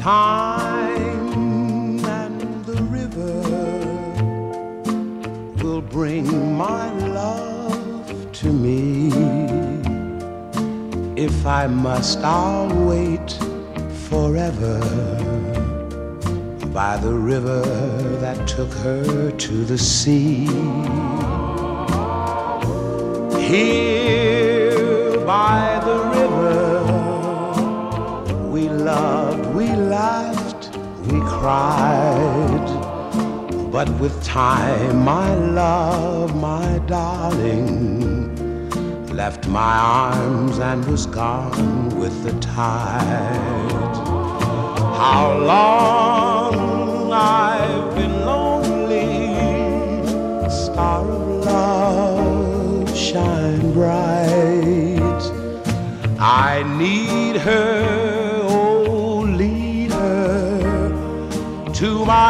Time and the river will bring my love to me. If I must, I'll wait forever by the river that took her to the sea. Here by the river we loved, we laughed, we cried. But with time, my love, my darling, left my arms and was gone with the tide. How long I've been lonely, star of love, shine bright. I need her, oh, lead her to my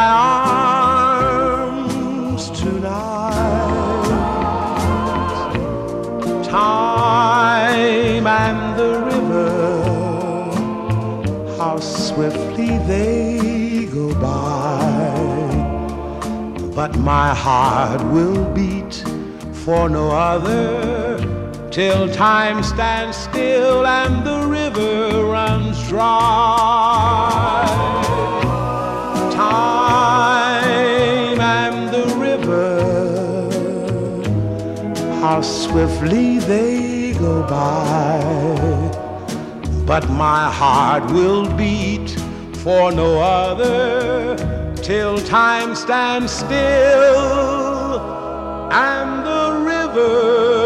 arms tonight. Time and the river, how swiftly they go by. But my heart will beat for no other till time stands still and the river runs dry. Time and the river, how swiftly they go by. But my heart will beat for no other till time stands still and the river